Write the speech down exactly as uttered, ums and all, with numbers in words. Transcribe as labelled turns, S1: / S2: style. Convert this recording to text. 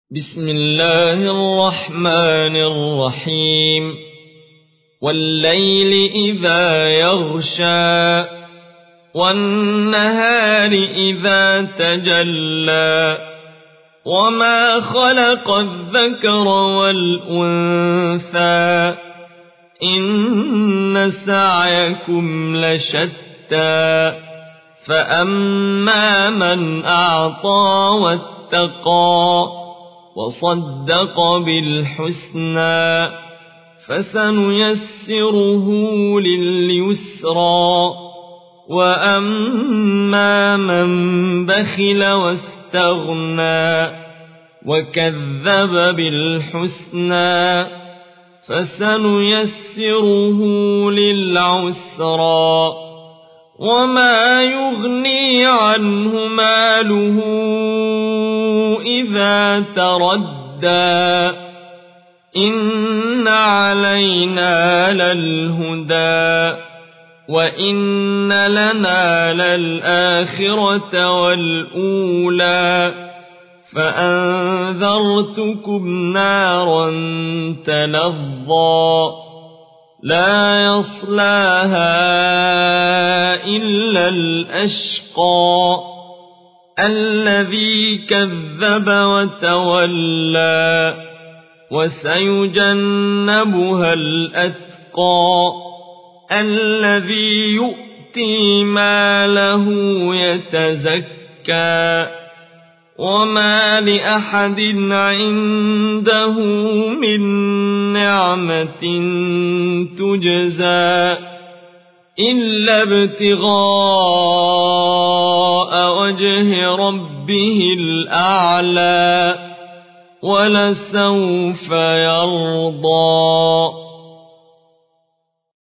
S1: بسم الله الرحمن الرحيم والليل إذا يغشى والنهار إذا تجلى وما خلق الذكر والأنثى إن سعيكم لشتى فأما من أعطى واتقى وصدق بالحسنى فسنيسره لليسرى وأما من بخل واستغنى وكذب بالحسنى فسنيسره للعسرى وما يغني عنه ماله إذا تردى إن علينا للهدى وإن لنا للآخرة والأولى فأنذرتكم نارا تلظى لا يصلاها إلا الأشقى الذي كذب وتولى وسيجنبها الأتقى الذي يؤتي ماله يتزكى وما لأحد عنده من نعمة تجزى إلا ابتغاء وجه ربه الأعلى ولسوف يرضى.